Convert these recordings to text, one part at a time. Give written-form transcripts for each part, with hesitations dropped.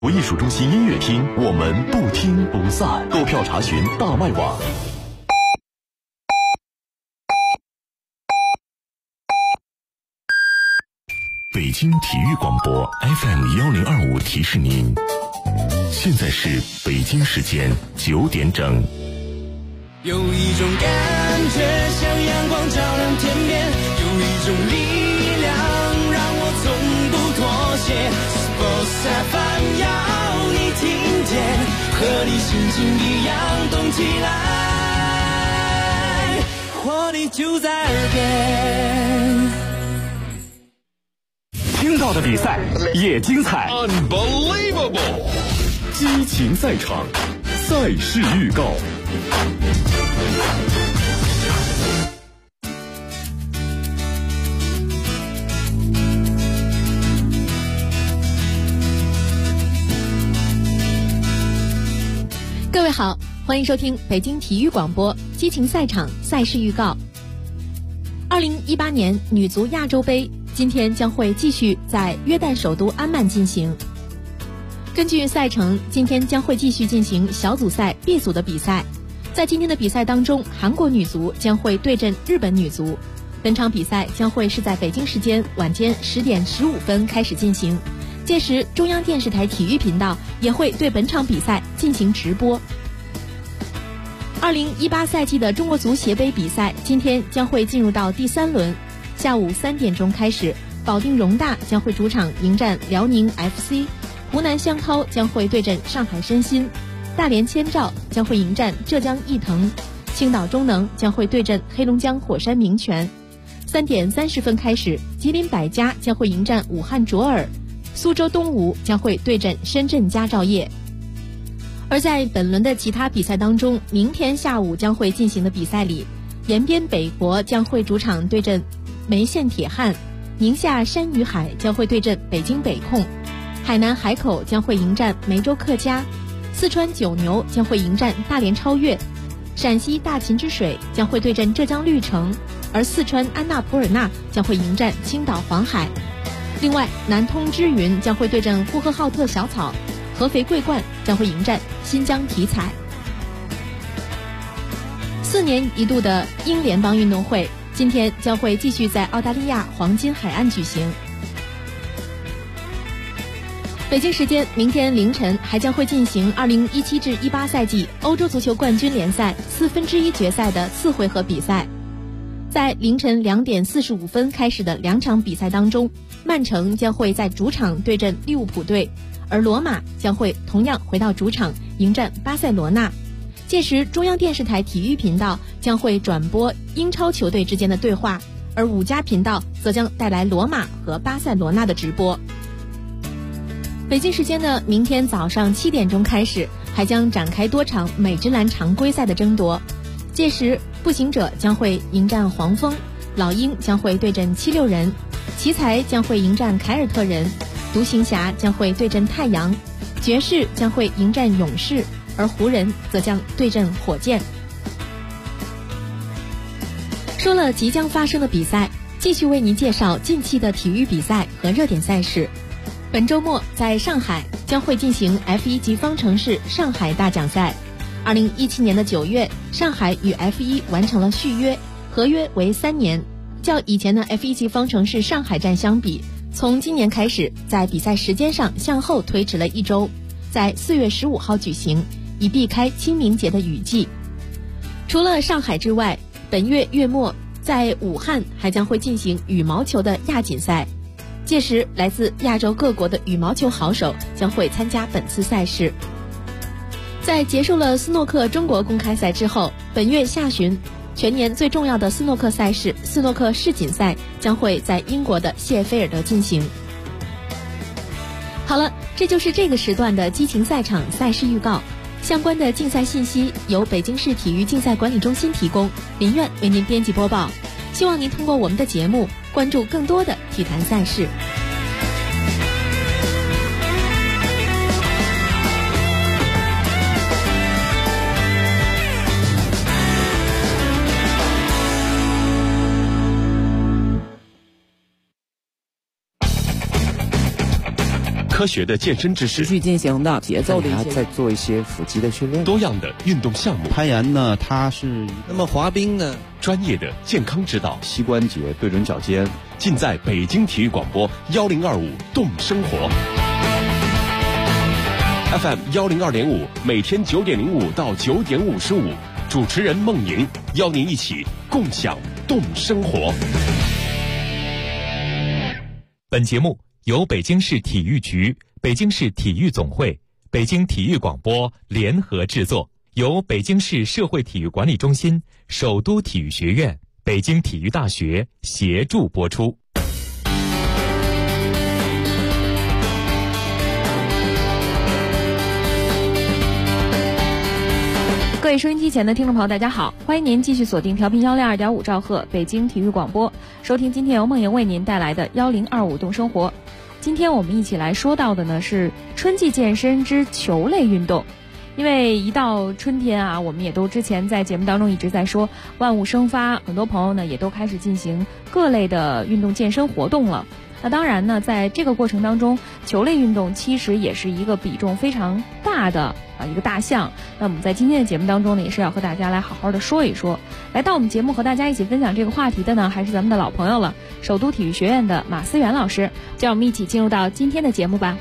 艺术中心音乐厅，我们不听不散。购票查询大麦网。北京体育广播 FM1025提示您，现在是北京时间9点整。 有一种感觉像阳光照亮天边，有一种力量让我从不妥协。Sports FM 要你听见，和你心情一样动起来，活力就在耳边。 听到的比赛也精彩 Unbelievable 激情赛场，赛事预告。 各位好，欢迎收听北京体育广播激情赛场赛事预告。2018年女足亚洲杯今天将会继续在约旦首都安曼进行。根据赛程，今天将会继续进行小组赛 B 组的比赛。在今天的比赛当中，韩国女足将会对阵日本女足。本场比赛将会是在北京时间晚间10点15分开始进行，届时中央电视台体育频道也会对本场比赛进行直播。2018赛季的中国足协杯比赛今天将会进入到第3轮，下午3点钟开始，保定容大将会主场迎战辽宁 FC， 湖南湘涛将会对阵上海申鑫，大连千兆将会迎战浙江毅腾，青岛中能将会对阵黑龙江火山明泉。3点30分开始，吉林百家将会迎战武汉卓尔，苏州东吴将会对阵深圳佳兆业。而在本轮的其他比赛当中，明天下午将会进行的比赛里，延边北国将会主场对阵梅县铁汉，宁夏山与海将会对阵北京北控，海南海口将会迎战梅州客家，四川九牛将会迎战大连超越，陕西大秦之水将会对阵浙江绿城，而四川安纳普尔纳将会迎战青岛黄海。另外，南通之云将会对阵呼和浩特小草，合肥桂冠将会迎战新疆体彩。4年一度的英联邦运动会今天将会继续在澳大利亚黄金海岸举行。北京时间明天凌晨还将会进行2017至18赛季欧洲足球冠军联赛1/4决赛的4回合比赛。在凌晨2点45分开始的2场比赛当中，曼城将会在主场对阵利物浦队，而罗马将会同样回到主场迎战巴塞罗那。届时中央电视台体育频道将会转播英超球队之间的对话，而5家频道则将带来罗马和巴塞罗那的直播。北京时间的明天早上7点钟开始，还将展开多场美职篮常规赛的争夺。届时步行者将会迎战黄蜂，老鹰将会对阵76人，奇才将会迎战凯尔特人，独行侠将会对阵太阳，爵士将会迎战勇士，而湖人则将对阵火箭。说了即将发生的比赛，继续为您介绍近期的体育比赛和热点赛事。本周末在上海将会进行 F1 级方程式上海大奖赛。2017年的9月，上海与 F1 完成了续约，合约为3年。较以前的 F1 级方程式上海站相比，从今年开始在比赛时间上向后推迟了1周，在4月15号举行，以避开清明节的雨季。除了上海之外，本月月末在武汉还将会进行羽毛球的亚锦赛，届时来自亚洲各国的羽毛球好手将会参加本次赛事。在结束了斯诺克中国公开赛之后，本月下旬全年最重要的斯诺克赛事斯诺克世锦赛将会在英国的谢菲尔德进行。好了，这就是这个时段的激情赛场赛事预告。相关的竞赛信息由北京市体育竞赛管理中心提供，林苑为您编辑播报。希望您通过我们的节目关注更多的体坛赛事。 科学的健身知识， 持续进行的节奏的一些， 在做一些腹肌的训练， 多样的运动项目， 攀岩呢，它是那么滑冰呢， 专业的健康指导， 膝关节对准脚尖， 尽在北京体育广播1025动生活 FM 102.5，每天9点05到9点55，主持人孟莹邀您一起共享动生活。 本节目由北京市体育局、北京市体育总会、北京体育广播联合制作，由北京市社会体育管理中心、首都体育学院、北京体育大学协助播出。 各位收音机前的听众朋友，大家好，欢迎您继续锁定调频102.5兆赫北京体育广播，收听今天由梦莹为您带来的1025动生活。今天我们一起来说到的呢是春季健身之球类运动。因为一到春天啊，我们也都之前在节目当中一直在说万物生发，很多朋友呢也都开始进行各类的运动健身活动了。那当然呢，在这个过程当中，球类运动其实也是一个比重非常大的一个大项。那我们在今天的节目当中呢，也是要和大家来好好的说一说。来到我们节目和大家一起分享这个话题的呢，还是咱们的老朋友了，首都体育学院的马思源老师。就让我们一起进入到今天的节目吧。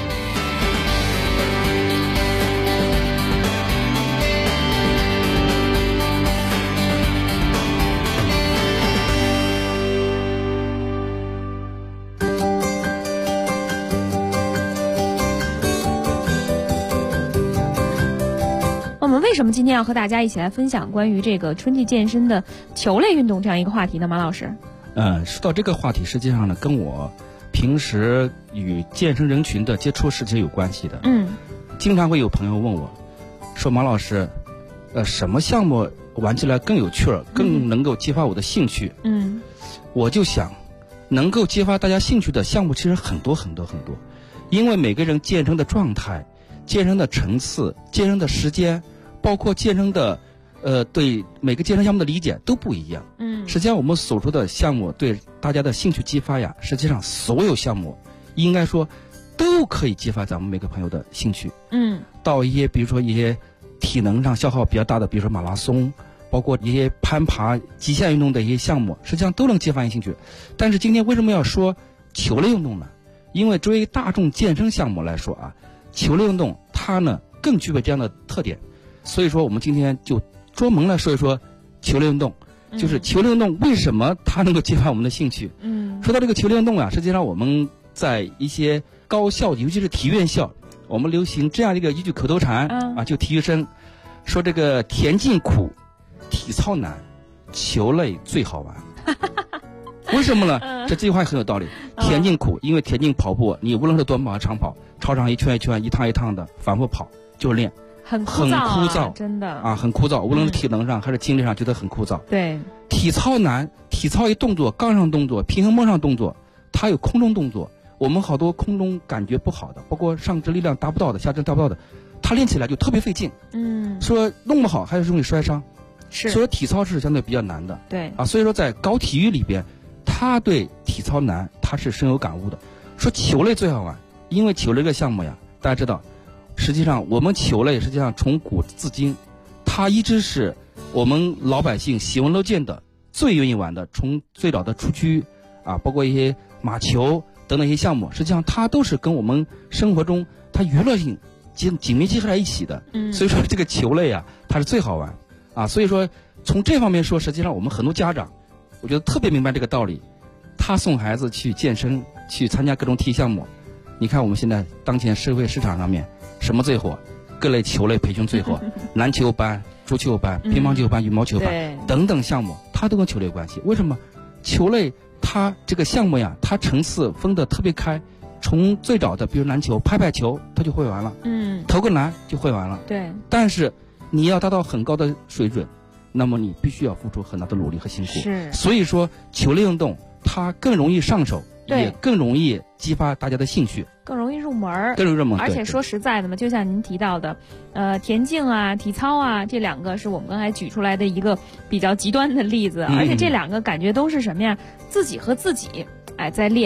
为什么今天要和大家一起来分享关于这个春季健身的球类运动这样一个话题呢？马老师， 说到这个话题，实际上呢，跟我平时与健身人群的接触是有关系的。经常会有朋友问我，说马老师，什么项目玩起来更有趣儿，更能够激发我的兴趣？我就想，能够激发大家兴趣的项目其实很多很多很多，因为每个人健身的状态、健身的层次、健身的时间。包括健身的，对每个健身项目的理解都不一样。实际上我们所说的项目对大家的兴趣激发呀，实际上所有项目应该说都可以激发咱们每个朋友的兴趣。到一些比如说一些体能上消耗比较大的，比如说马拉松，包括一些攀爬、极限运动的一些项目，实际上都能激发你兴趣。但是今天为什么要说球类运动呢？因为作为大众健身项目来说啊，球类运动它呢更具备这样的特点。所以说我们今天就专门来说一说球类运动，就是球类运动为什么它能够激发我们的兴趣。说到这个球类运动啊，实际上我们在一些高校，尤其是体育院校，我们流行这样一句口头禅啊，就体育生说这个田径苦，体操难，球类最好玩。为什么呢？这句话很有道理。田径苦，因为田径跑步，你无论是短跑还是长跑，操场一圈一圈、一趟一趟的反复跑，就是练。 很枯燥，真的啊，很枯燥。无论是体能上还是精力上，觉得很枯燥。 对， 体操难，体操一动作，杠上动作，平衡木上动作，它有空中动作。我们好多空中感觉不好的，包括上肢力量达不到的，下肢达不到的，它练起来就特别费劲。说弄不好还是容易摔伤。 是， 所以体操是相对比较难的。 对啊，所以说在搞体育里边，他对体操难，他是深有感悟的。说球类最好玩，因为球类这个项目呀，大家知道。实际上我们球类实际上从古至今，它一直是我们老百姓喜闻乐见的，最愿意玩的。从最早的蹴鞠啊，包括一些马球等等一些项目，实际上它都是跟我们生活中它娱乐性紧密结合在一起的。所以说这个球类啊，它是最好玩啊。所以说从这方面说，实际上我们很多家长，我觉得特别明白这个道理。他送孩子去健身，去参加各种体育项目，你看我们现在当前社会市场上面。什么最火？各类球类培训最火，篮球班、足球班、乒乓球班、羽毛球班等等项目，它都跟球类有关系。为什么？球类它这个项目呀，它层次分得特别开。从最早的，比如篮球、拍球，它就会玩了，投个篮就会玩了。 对。 但是你要达到很高的水准，那么你必须要付出很大的努力和辛苦。 是。 所以说，球类运动它更容易上手。也更容易激发大家的兴趣， 更容易入门， 更容易入门。 而且说实在的嘛，就像您提到的，田径啊、体操啊，这两个是我们刚才举出来的一个比较极端的例子，而且这两个感觉都是什么呀？自己和自己，在练。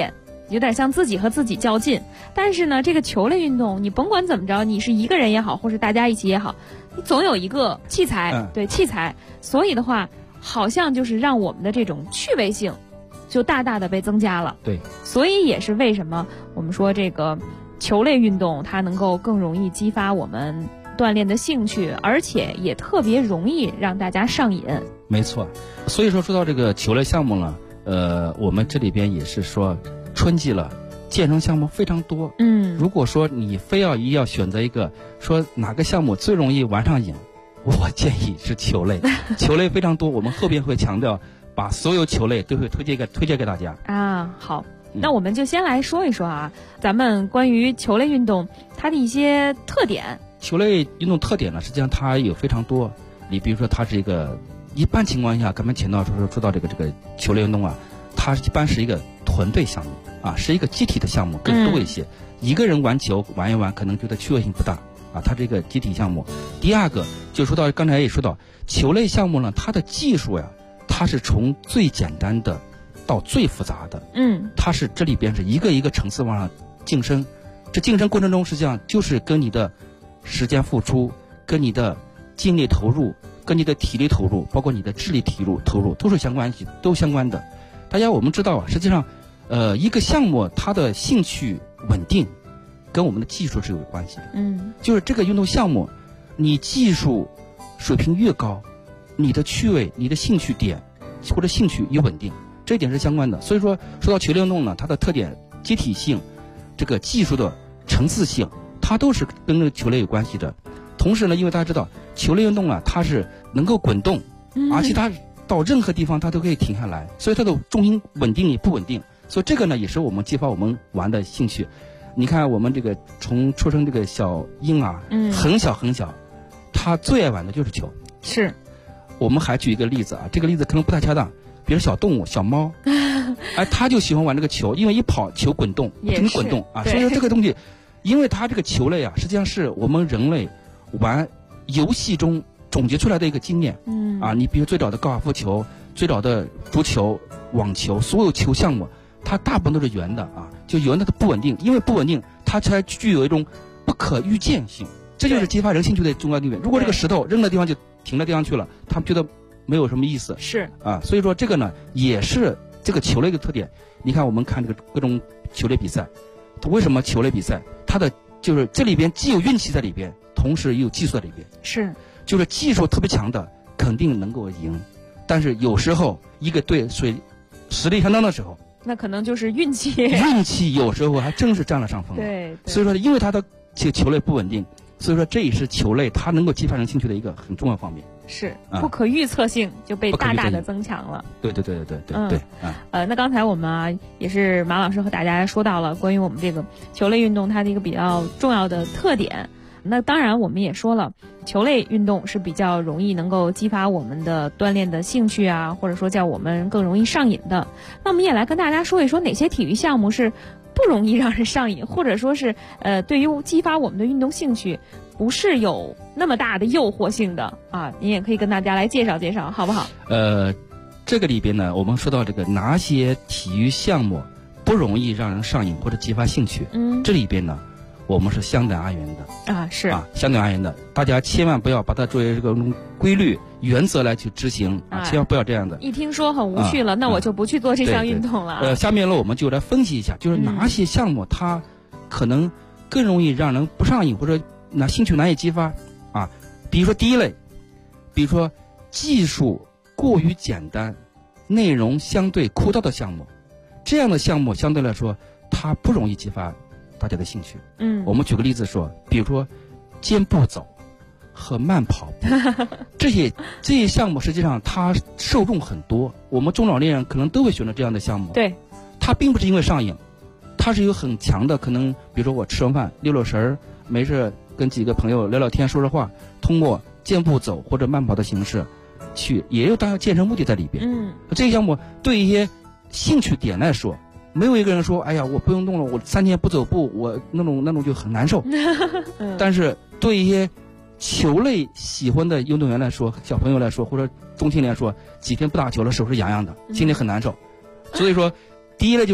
有点像自己和自己较劲。但是呢，这个球类运动，你甭管怎么着，你是一个人也好，或是大家一起也好，你总有一个器材，对器材。所以的话，好像就是让我们的这种趣味性就大大的被增加了。 对， 所以也是为什么我们说这个球类运动它能够更容易激发我们锻炼的兴趣，而且也特别容易让大家上瘾。 没错，所以说到这个球类项目呢，我们这里边也是说，春季了，健身项目非常多。如果说你非要选择一个，说哪个项目最容易玩上瘾，我建议是球类。球类非常多，我们后边会强调，把所有球类都会推荐给大家啊。好。那我们就先来说一说啊，咱们关于球类运动它的一些特点。 球类运动特点呢，实际上它有非常多。你比如说，它是一个一般情况下，刚才前到说到这个球类运动啊，它一般是一个团队项目啊，是一个集体的项目更多一些。一个人玩球玩一玩，可能觉得趣味性不大啊，它这个集体项目。第二个就说到刚才也说到，球类项目呢，它的技术呀，它是从最简单的到最复杂的，它是这里边是一个一个层次往上晋升。这晋升过程中，实际上就是跟你的时间付出、跟你的精力投入、跟你的体力投入，包括你的智力投入都是相关的。大家我们知道啊，实际上，一个项目它的兴趣稳定，跟我们的技术是有关系的。就是这个运动项目，你技术水平越高，你的趣味、你的兴趣点或者兴趣越稳定。这一点是相关的。所以说到球类运动呢，它的特点集体性，这个技术的层次性，它都是跟这个球类有关系的。同时呢，因为大家知道球类运动啊，它是能够滚动，而且它到任何地方它都可以停下来，所以它的重心稳定也不稳定。所以这个呢，也是我们激发我们玩的兴趣。你看我们这个从出生这个小婴儿，很小，他最爱玩的就是球。 是。 我们还举一个例子啊，这个例子可能不太恰当。比如小动物小猫，他就喜欢玩这个球，因为一跑球滚动，不停滚动啊。所以说这个东西，因为它这个球类啊，实际上是我们人类玩游戏中总结出来的一个经验。你比如最早的高尔夫球、最早的足球、网球，所有球项目，它大部分都是圆的啊，就圆的它不稳定，因为不稳定，它才具有一种不可预见性，这就是激发人兴趣的重要地方。如果这个石头扔的地方就停的地方去了，他们觉得没有什么意思， 是啊，所以说这个呢也是这个球类的特点。你看我们看这个各种球类比赛，它为什么球类比赛它的就是这里边既有运气在里边，同时也有技术在里边， 是就是技术特别强的肯定能够赢，但是有时候一个队实力相当的时候， 那可能就是运气， 有时候还真是占了上风。 对， 所以说因为它的球类不稳定，所以说这也是球类它能够激发人兴趣的一个很重要方面。 是不可预测性就被大大的增强了。 对。 那刚才我们啊也是马老师和大家说到了关于我们这个球类运动它的一个比较重要的特点。那当然我们也说了，球类运动是比较容易能够激发我们的锻炼的兴趣啊，或者说叫我们更容易上瘾的。那我们也来跟大家说一说哪些体育项目是不容易让人上瘾，或者说是对于激发我们的运动兴趣不是有那么大的诱惑性的啊，您也可以跟大家来介绍介绍，好不好？ 这个里边呢，我们说到这个哪些体育项目不容易让人上瘾或者激发兴趣，这里边呢，我们是相对而言的啊，是啊， 相对而言的，大家千万不要把它作为这个规律原则来去执行啊，千万不要这样的。 一听说很无趣了，那我就不去做这项运动了。 下面呢，我们就来分析一下，就是哪些项目它可能更容易让人不上瘾或者兴趣难以激发啊。比如说第一类，比如说技术过于简单、内容相对枯燥的项目，这样的项目相对来说它不容易激发大家的兴趣。我们举个例子说，比如说健步走和慢跑步这些项目实际上它受众很多，我们中老年人可能都会选择这样的项目。 对， 它并不是因为上瘾，它是有很强的可能，比如说我吃完饭溜溜神儿，没事跟几个朋友聊聊天说说话，通过健步走或者慢跑的形式去，也有当然健身目的在里边。这个项目对一些兴趣点来说，没有一个人说哎呀我不用动了，我3天不走步，我那种就很难受但是对一些球类喜欢的运动员来说，小朋友来说或者中青年来说，几天不打球了手是痒痒的，心里很难受所以说第一类就是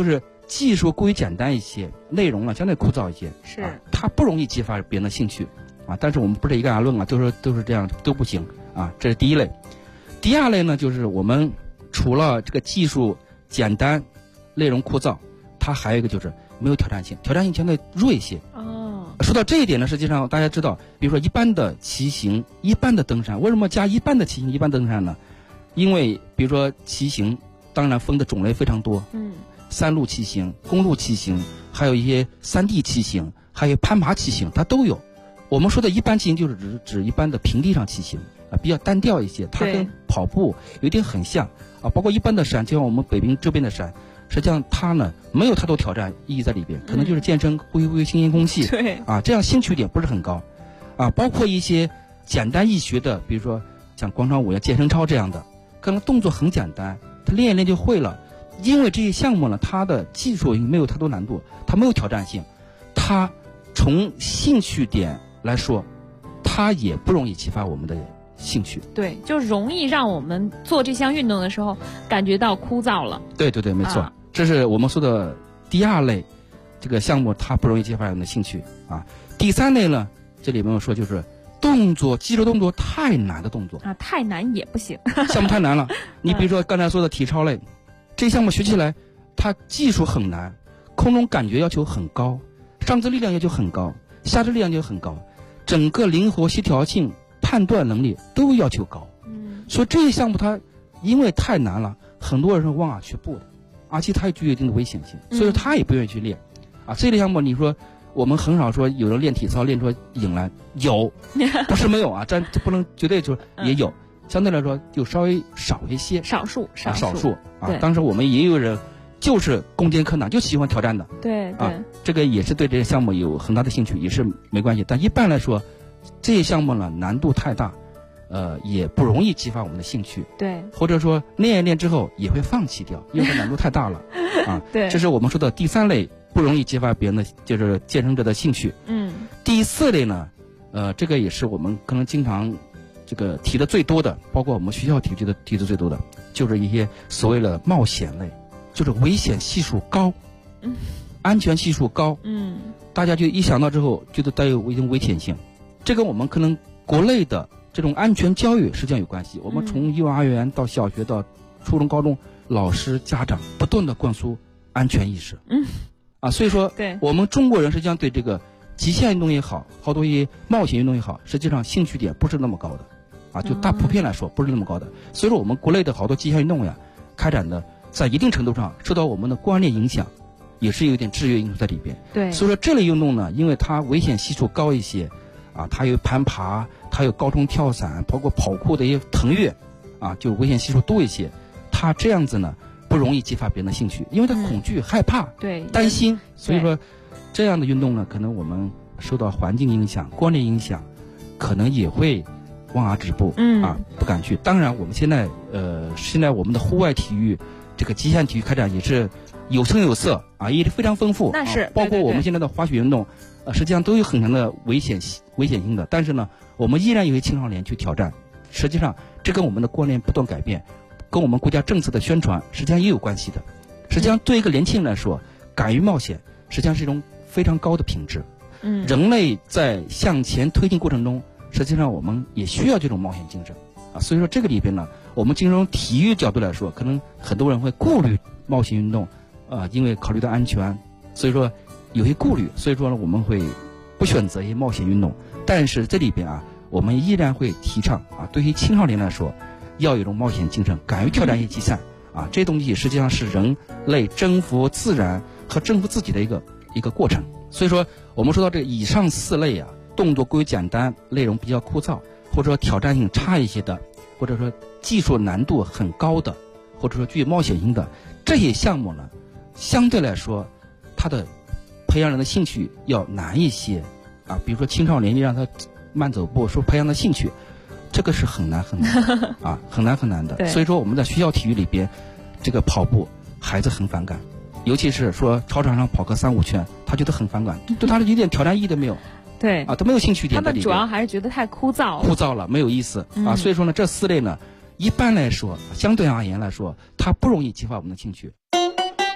技术过于简单一些，内容呢相对枯燥一些， 是它不容易激发别人的兴趣啊。但是我们不是一概而论啊，都是这样都不行啊。这是第一类。第二类呢，就是我们除了这个技术简单、内容枯燥，它还有一个就是没有挑战性，挑战性相对弱一些。说到这一点呢，实际上大家知道，比如说一般的骑行、一般的登山，为什么加一般的骑行、一般登山呢？因为比如说骑行，当然分的种类非常多，山路骑行、公路骑行，还有一些山地骑行，还有攀爬骑行，它都有。我们说的一般骑行就是指一般的平地上骑行啊，比较单调一些，它跟跑步有点很像啊。包括一般的山，就像我们北冰这边的山。实际上它呢没有太多挑战意义在里边，可能就是健身、呼吸新鲜空气， 对啊，这样兴趣点不是很高，啊，包括一些简单易学的，比如说像广场舞呀、健身操这样的，可能动作很简单，他练一练就会了。因为这些项目呢，它的技术没有太多难度，它没有挑战性，它从兴趣点来说，它也不容易激发我们的兴趣， 对，就容易让我们做这项运动的时候感觉到枯燥了。 对，没错。这是我们说的第二类，这个项目它不容易激发人的兴趣啊。第三类呢，这里面我说就是肌肉动作太难的动作啊，太难也不行， 项目太难了。你比如说刚才说的体操类，这项目学起来它技术很难，空中感觉要求很高，上肢力量要求很高，下肢力量要求很高，整个灵活协调性、判断能力都要求高。所以这些项目它因为太难了，很多人是望而却步的。而且它也具有一定的危险性，所以说他也不愿意去练，啊，这类项目你说我们很少说有人练体操练出瘾来，有，不是没有啊，这不能绝对说也有，相对来说就稍微少一些， 少数啊。当时我们也有人就是攻坚克难，就喜欢挑战的， 对啊，这个也是对这些项目有很大的兴趣，也是没关系。但一般来说，这些项目呢难度太大。也不容易激发我们的兴趣， 对， 或者说练一练之后也会放弃掉，因为它难度太大了，啊， 对， 这是我们说的第三类不容易激发别人的，就是健身者的兴趣。第四类呢，这个也是我们可能经常这个提的最多的，包括我们学校提的最多的，就是一些所谓的冒险类，就是危险系数高，安全系数高，大家就一想到之后觉得带有一定危险性，这跟我们可能国内的这种安全教育实际上有关系。我们从幼儿园到小学到初中、高中，老师、家长不断的灌输安全意识。所以说，我们中国人实际上对这个极限运动也好，好多一些冒险运动也好，实际上兴趣点不是那么高的，啊，就大普遍来说不是那么高的。所以说，我们国内的好多极限运动呀，开展的在一定程度上受到我们的观念影响，也是有点制约因素在里边。 对， 所以说这类运动呢，因为它危险系数高一些。啊，它有攀爬，它有高空跳伞，包括跑酷的一些腾跃，啊，就危险系数多一些。它这样子呢，不容易激发别人的兴趣，因为他恐惧、害怕、 对、 担心。所以说，这样的运动呢，可能我们受到环境影响、观念影响，可能也会望而止步，不敢去。当然，我们现在我们的户外体育，这个极限体育开展也是有声有色啊，也是非常丰富。 那是， 包括我们现在的滑雪运动。实际上都有很强的危险性的，但是呢，我们依然有些青少年去挑战。实际上，这跟我们的观念不断改变，跟我们国家政策的宣传，实际上也有关系的。实际上，对一个年轻人来说，敢于冒险，实际上是一种非常高的品质。人类在向前推进过程中，实际上我们也需要这种冒险精神啊。所以说，这个里边呢，我们从体育角度来说，可能很多人会顾虑冒险运动，因为考虑到安全，所以说。有些顾虑，所以说呢，我们会不选择一些冒险运动。但是这里边啊，我们依然会提倡啊，对于青少年来说，要有一种冒险精神，敢于挑战一些极限啊。这些东西实际上是人类征服自然和征服自己的一个过程。所以说，我们说到这以上四类啊，动作过于简单，内容比较枯燥，或者说挑战性差一些的，或者说技术难度很高的，或者说具有冒险性的这些项目呢，相对来说，它的培养人的兴趣要难一些啊，比如说青少年你让他慢走步，说培养的兴趣，这个是很难啊，很难的。所以说我们在学校体育里边，这个跑步孩子很反感，尤其是说操场上跑个3-5圈，他觉得很反感，对他一点挑战意义都没有。 对啊，他没有兴趣点在里边。 他们主要还是觉得太枯燥了，没有意思啊。所以说呢，这4类呢，一般来说，相对而言来说，它不容易激发我们的兴趣。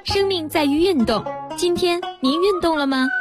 生命在于运动。今天您运动了吗？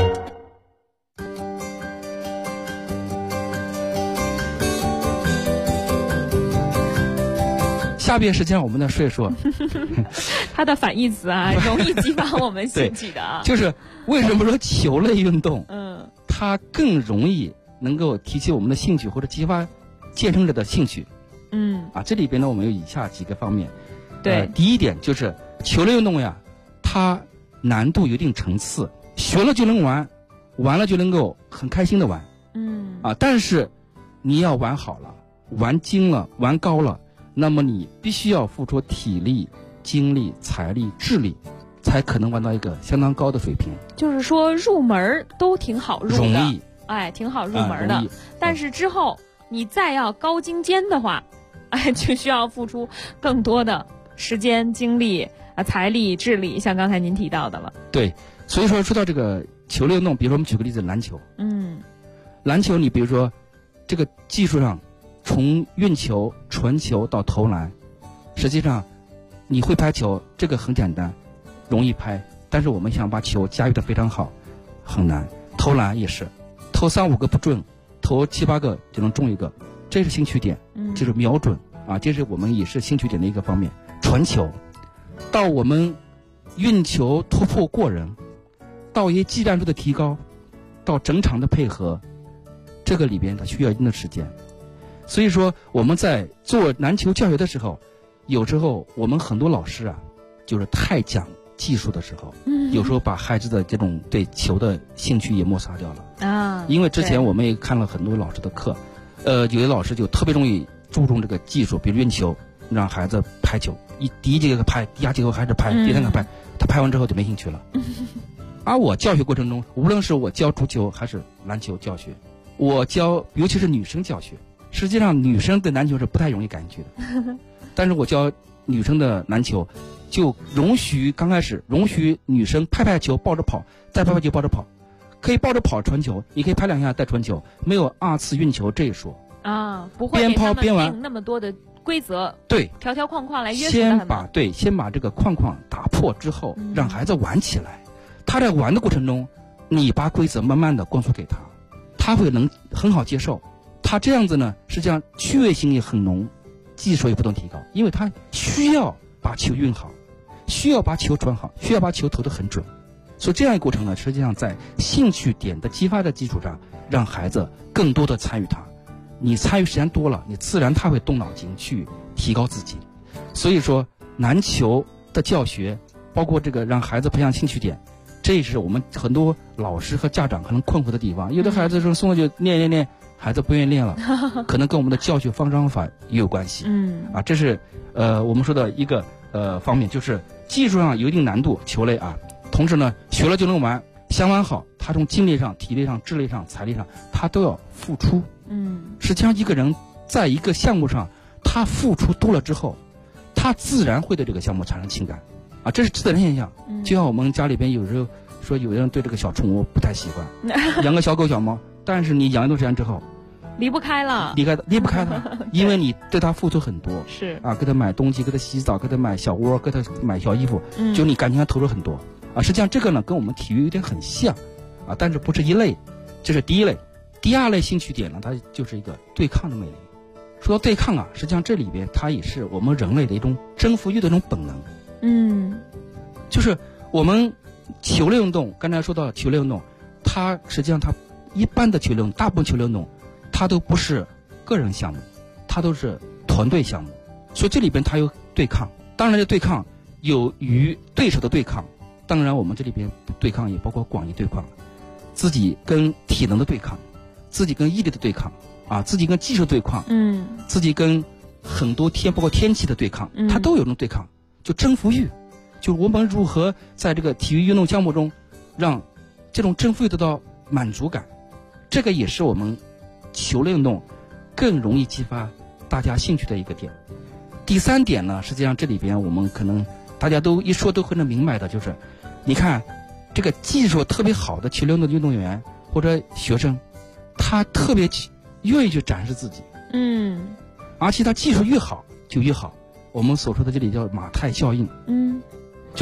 下边时间我们再说一说它的反义词啊，容易激发我们兴趣的啊。 就是为什么说球类运动，它更容易能够提起我们的兴趣或者激发健身者的兴趣。这里边呢，我们有以下几个方面。 对， 第一点就是球类运动呀，它难度有一定层次，学了就能玩，玩了就能够很开心的玩。但是你要玩好了，玩精了，玩高了，那么你必须要付出体力、精力、财力、智力，才可能玩到一个相当高的水平。 就是说入门都挺好入的， 容易， 挺好入门的。但是之后你再要高精尖的话，就需要付出更多的时间、精力、财力、智力，像刚才您提到的了。 对，所以说到这个球类运动，比如说我们举个例子，篮球。篮球你比如说这个技术上，从运球、传球到投篮，实际上你会拍球，这个很简单，容易拍。但是我们想把球驾驭得非常好，很难。投篮也是，投3-5个不准，投7-8个就能中一个，这是兴趣点，就是瞄准啊，这是我们也是兴趣点的一个方面。传球，到我们运球突破过人，到一些技战术的提高，到整场的配合，这个里边它需要一定的时间。所以说我们在做篮球教学的时候，有时候我们很多老师啊，就是太讲技术的时候，有时候把孩子的这种对球的兴趣也抹杀掉了因为之前我们也看了很多老师的课，有的老师就特别容易注重这个技术，比如运球，让孩子拍球，第一节课拍，第二节课还是拍，第三个拍，他拍完之后就没兴趣了。而我教学过程中，无论是我教足球还是篮球教学，我教尤其是女生教学，实际上女生对篮球是不太容易感兴趣的但是我教女生的篮球，就刚开始容许女生拍球抱着跑，再拍球抱着跑，可以抱着跑传球，你可以拍2下再传球，没有2次运球这一说不会边抛边玩那么多的规则， 对， 条条框框来约束他先把这个框框打破之后，让孩子玩起来。他在玩的过程中，你把规则慢慢的灌输给他，他会能很好接受。他这样子呢，实际上趣味性也很浓，技术也不断提高，因为他需要把球运好，需要把球传好，需要把球投得很准。所以这样一个过程呢，实际上在兴趣点的激发的基础上，让孩子更多的参与它。你参与时间多了，你自然他会动脑筋去提高自己。所以说篮球的教学，包括这个让孩子培养兴趣点，这也是我们很多老师和家长可能困惑的地方。有的孩子说送了就练，孩子不愿意练了可能跟我们的教学方法也有关系。这是我们说的一个方面，就是技术上有一定难度，球类同时呢学了就能玩，想玩好，他从精力上、体力上、智力上、财力上，他都要付出。实际上一个人在一个项目上，他付出多了之后，他自然会对这个项目产生情感这是自然现象。就像我们家里边有时候说，有人对这个小宠物不太喜欢养个小狗小猫，但是你养一段时间之后离不开了， 因为你对它付出很多， 是给它买东西，给它洗澡，给它买小窝，给它买小衣服，就你感情上投入很多实际上这个呢跟我们体育有点很像但是不是一类。这是第一类。第二类兴趣点呢，它就是一个对抗的魅力。说到对抗实际上这里边它也是我们人类的一种征服欲的一种本能。就是我们球类运动，刚才说到球类运动，它实际上它一般的球类运动，大部分球类运动它都不是个人项目，它都是团队项目，所以这里边它有对抗。当然这对抗有与对手的对抗，当然我们这里边对抗也包括广义对抗，自己跟体能的对抗，自己跟毅力的对抗自己跟技术对抗，自己跟很多包括天气的对抗，它都有这种对抗，就征服欲，就我们如何在这个体育运动项目中让这种征服欲得到满足感，这个也是我们球类运动更容易激发大家兴趣的一个点。第三点呢，实际上这里边我们可能大家都一说都很能明白的，就是你看这个技术特别好的球类运动员或者学生，他特别愿意去展示自己，而且他技术越好就越好。我们所说的这里叫马太效应，就是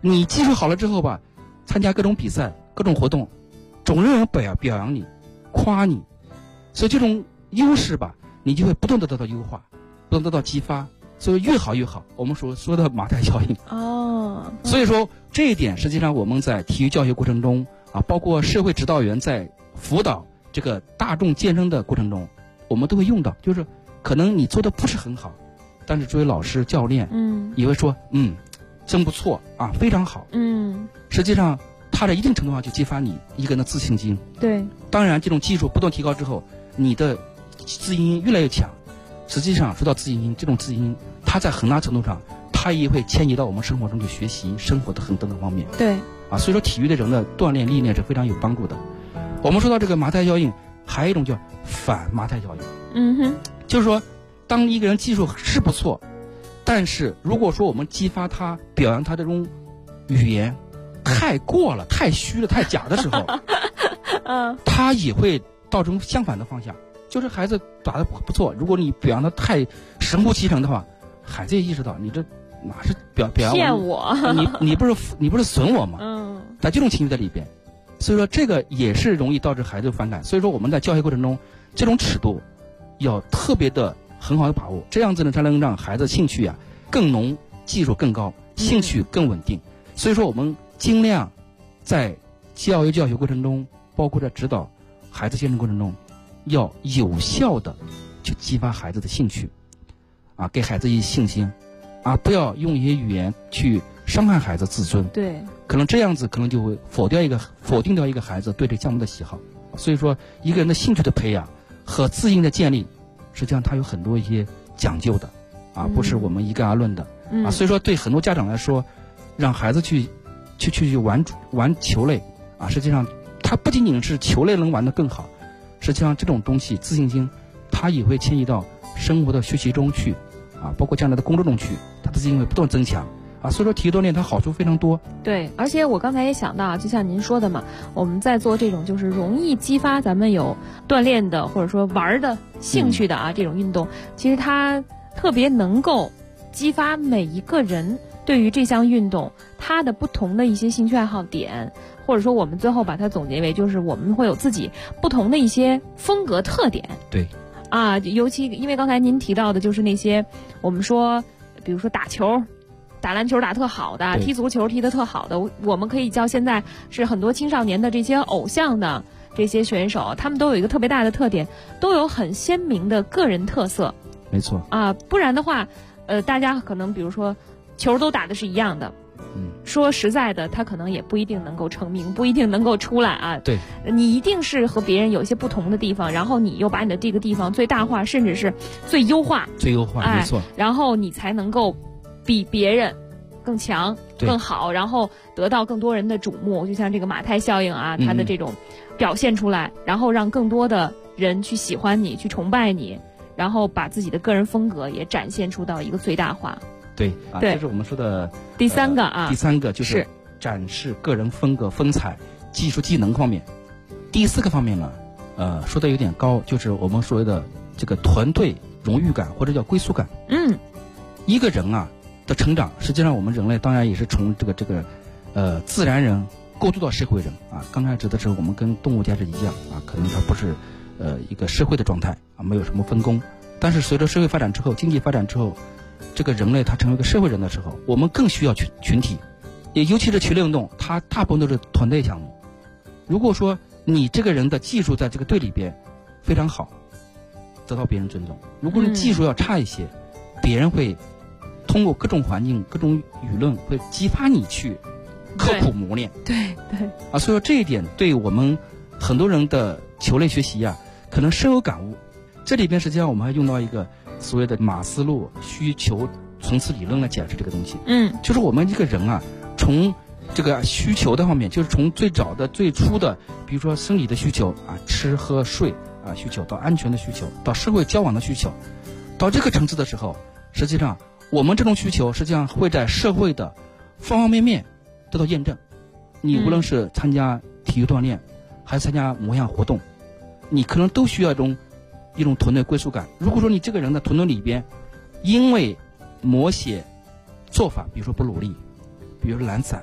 你技术好了之后吧，参加各种比赛、各种活动，总有人表扬你、夸你，所以这种优势吧，你就会不断的得到优化，不断得到激发，所以越好越好。我们说的马太效应。所以说这一点，实际上我们在体育教学过程中啊，包括社会指导员在辅导这个大众健身的过程中，我们都会用到，就是可能你做的不是很好，但是作为老师教练，也会说真不错啊，非常好。实际上它在一定程度上就激发你一个人的自信心。 对， 当然这种技术不断提高之后，你的自信心越来越强。实际上说到自信心，这种自信心它在很大程度上它也会迁移到我们生活中去学习生活的等等方面。 对啊，所以说体育对人的锻炼历练是非常有帮助的。我们说到这个马太效应，还有一种叫反马太效应。就是说当一个人技术是不错，但是如果说我们激发他表扬他这种语言太过了、太虚了、太假的时候，他也会造成相反的方向。就是孩子打得不错，如果你表扬他太神乎其神的话，孩子也意识到你这哪是表扬骗我， 你不是损我吗？在这种情绪在里边，所以说这个也是容易导致孩子反感。所以说我们在教学过程中，这种尺度要特别的很好的把握，这样子呢才能让孩子兴趣更浓，技术更高，兴趣更稳定。所以说我们尽量在教学过程中，包括在指导孩子健身过程中，要有效的去激发孩子的兴趣，给孩子一些信心，不要用一些语言去伤害孩子自尊。 对， 可能这样子可能就会否定掉一个孩子对这个项目的喜好。所以说一个人的兴趣的培养和自信的建立，实际上它有很多一些讲究的，不是我们一概而论的。所以说对很多家长来说，让孩子去玩球类，实际上它不仅仅是球类能玩得更好，实际上这种东西自信心它也会迁移到生活的学习中去，包括将来的工作中去，它的自信会不断增强。所以说体育锻炼它好处非常多。 对，而且我刚才也想到，就像您说的嘛，我们在做这种就是容易激发咱们有锻炼的或者说玩的兴趣的这种运动，其实它特别能够激发每一个人对于这项运动它的不同的一些兴趣爱好点，或者说我们最后把它总结为就是我们会有自己不同的一些风格特点。 对尤其因为刚才您提到的就是那些我们说比如说打球打篮球打特好的，踢足球踢得特好的，我们可以叫现在是很多青少年的这些偶像的这些选手，他们都有一个特别大的特点，都有很鲜明的个人特色。 没错不然的话大家可能比如说球都打的是一样的，说实在的他可能也不一定能够成名，不一定能够出来对， 你一定是和别人有一些不同的地方，然后你又把你的这个地方最大化，甚至是最优化， 没错， 然后你才能够比别人更强更好，然后得到更多人的瞩目，就像这个马太效应它的这种表现出来，然后让更多的人去喜欢你，去崇拜你，然后把自己的个人风格也展现出到一个最大化。 对这是我们说的第三个第三个就是展示个人风格风采技术技能方面。第四个方面呢说的有点高，就是我们所谓的这个团队荣誉感或者叫归属感。一个人的成长，实际上我们人类当然也是从这个自然人过渡到社会人刚开始的时候我们跟动物家是一样可能它不是一个社会的状态没有什么分工，但是随着社会发展之后，经济发展之后，这个人类他成为一个社会人的时候，我们更需要群体，也尤其是球类运动，它大部分都是团队项目。如果说你这个人的技术在这个队里边非常好，得到别人尊重；如果你技术要差一些，别人会通过各种环境、各种舆论会激发你去刻苦磨练。 对所以说这一点对我们很多人的球类学习可能深有感悟。这里边实际上我们还用到一个所谓的马斯洛需求层次理论来解释这个东西。就是我们一个人从这个需求的方面，就是从最早的最初的比如说生理的需求吃喝睡需求，到安全的需求，到社会交往的需求，到这个层次的时候，实际上我们这种需求实际上会在社会的方方面面得到验证。你无论是参加体育锻炼还是参加某项活动，你可能都需要一种团队归属感。如果说你这个人的团队里边因为某些做法，比如说不努力，比如说懒散，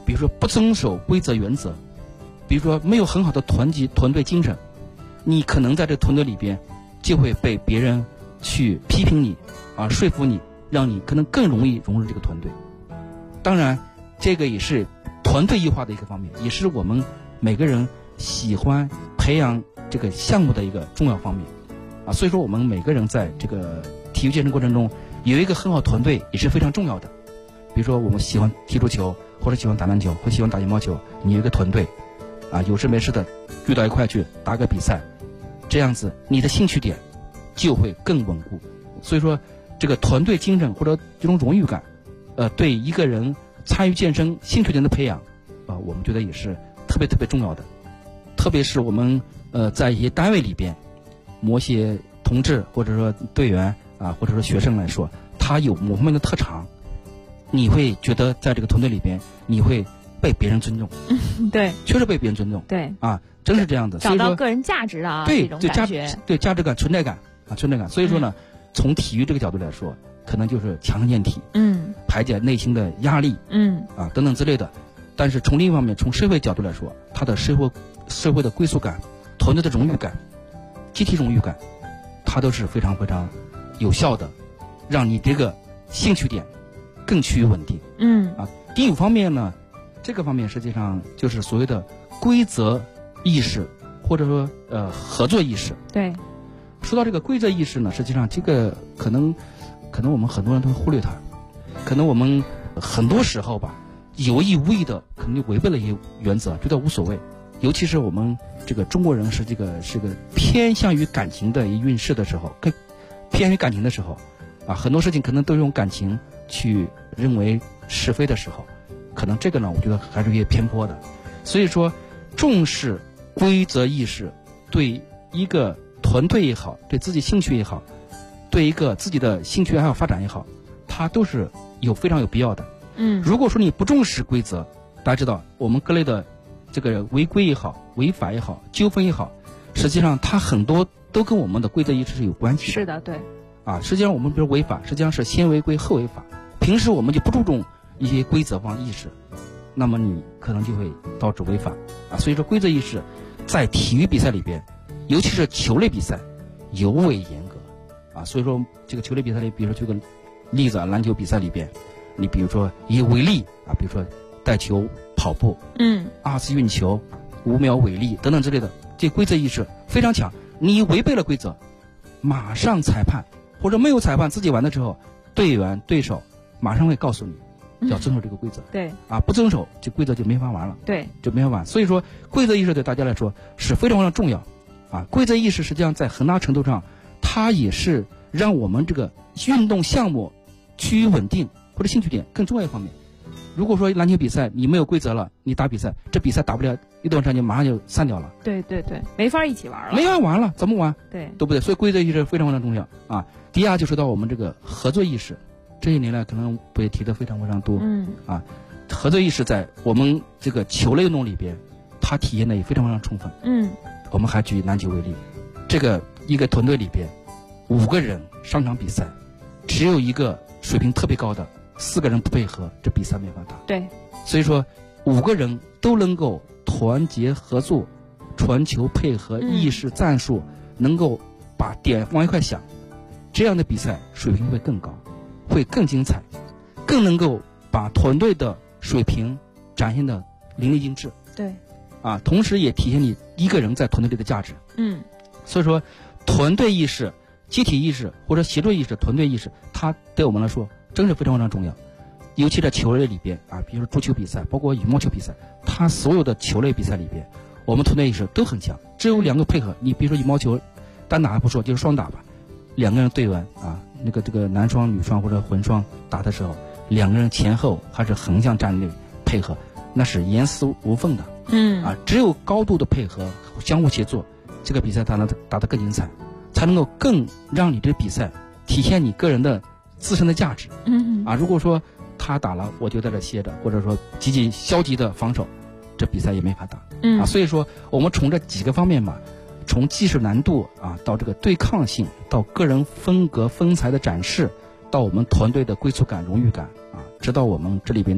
比如说不遵守规则原则，比如说没有很好的团队精神，你可能在这个团队里边就会被别人去批评你啊，说服你，让你可能更容易融入这个团队。当然这个也是团队异化的一个方面，也是我们每个人喜欢培养这个项目的一个重要方面啊。所以说我们每个人在这个体育健身过程中有一个很好团队也是非常重要的。比如说我们喜欢踢足球，或者喜欢打篮球，或者喜欢打羽毛球，你有一个团队啊，有事没事的聚到一块去打个比赛，这样子你的兴趣点就会更稳固。所以说这个团队精神或者这种荣誉感对一个人参与健身兴趣点的培养我们觉得也是特别特别重要的。特别是我们在一些单位里边，某些同志或者说队员啊，或者说学生来说，他有某方面的特长，你会觉得在这个团队里边你会被别人尊重。 对， 确实被别人尊重。 对啊，真是这样的。 找到个人价值的对， 这种感觉。 对，价值感、存在感啊，存在感。所以说呢，从体育这个角度来说，可能就是强健体，排解内心的压力，啊等等之类的。但是从另一方面，从社会角度来说，它的社会的归属感、团队的荣誉感、集体荣誉感，它都是非常非常有效的，让你这个兴趣点更趋于稳定。第五方面呢，这个方面实际上就是所谓的规则意识，或者说合作意识。 对， 说到这个规则意识呢，实际上这个可能我们很多人都会忽略它，可能我们很多时候吧，有意无意的可能就违背了一些原则，觉得无所谓。尤其是我们这个中国人是个偏向于感情的一运势的时候，偏于感情的时候啊，很多事情可能都用感情去认为是非的时候，可能这个呢，我觉得还是有些偏颇的。所以说，重视规则意识，对一个团队也好，对自己兴趣也好，对一个自己的兴趣爱好发展也好，它都是非常有必要的。如果说你不重视规则，大家知道我们各类的这个违规也好、违法也好、纠纷也好，实际上它很多都跟我们的规则意识是有关系的。 是的，对。 啊，实际上我们比如违法，实际上是先违规后违法。平时我们就不注重一些规则方意识，那么你可能就会导致违法啊。所以说规则意识在体育比赛里边，尤其是球类比赛尤为严格啊。所以说这个球类比赛里，比如说举个例子啊，篮球比赛里边，你比如说以违例啊，比如说带球跑步，2次运球，5秒违例等等之类的，这规则意识非常强。你违背了规则，马上裁判或者没有裁判自己玩的时候，队员对手马上会告诉你要遵守这个规则。 对啊，不遵守这规则就没法玩了。 对， 就没法玩。所以说规则意识对大家来说是非常非常重要啊。规则意识实际上在很大程度上，它也是让我们这个运动项目趋于稳定或者兴趣点更重要一方面。如果说篮球比赛你没有规则了，你打比赛，这比赛打不了一段时间马上就散掉了。 对对对，没法一起玩了。 没法玩了，怎么玩？ 对不对？所以规则意识非常非常重要啊。第二就说到我们这个合作意识，这些年来可能不也提得非常非常多。啊，合作意识在我们这个球类运动里边，它体现的也非常非常充分。我们还举篮球为例，这个一个团队里边5个人上场比赛，只有一个水平特别高的，4个人不配合，这比赛没法打。 对， 所以说5个人都能够团结合作、传球配合、意识战术，能够把点往一块想，这样的比赛水平会更高，会更精彩，更能够把团队的水平展现的淋漓尽致。 对， 啊，同时也体现你一个人在团队里的价值。所以说团队意识、集体意识或者协作意识、团队意识，它对我们来说真是非常非常重要。尤其在球类里边啊，比如说足球比赛，包括羽毛球比赛，它所有的球类比赛里边，我们团队意识都很强。只有2个配合，你比如说羽毛球单打还不说，就是双打吧，2个人队员啊，这个男双、女双或者混双打的时候，2个人前后还是横向站立配合，那是严丝无缝的。只有高度的配合、相互协作，这个比赛才能打得更精彩，才能够更让你这比赛体现你个人的自身的价值。如果说他打了我就在这歇着，或者说积极消极的防守，这比赛也没法打。所以说我们从这几个方面嘛，从技术难度啊，到这个对抗性，到个人风格风采的展示，到我们团队的归属感、荣誉感啊，直到我们这里边的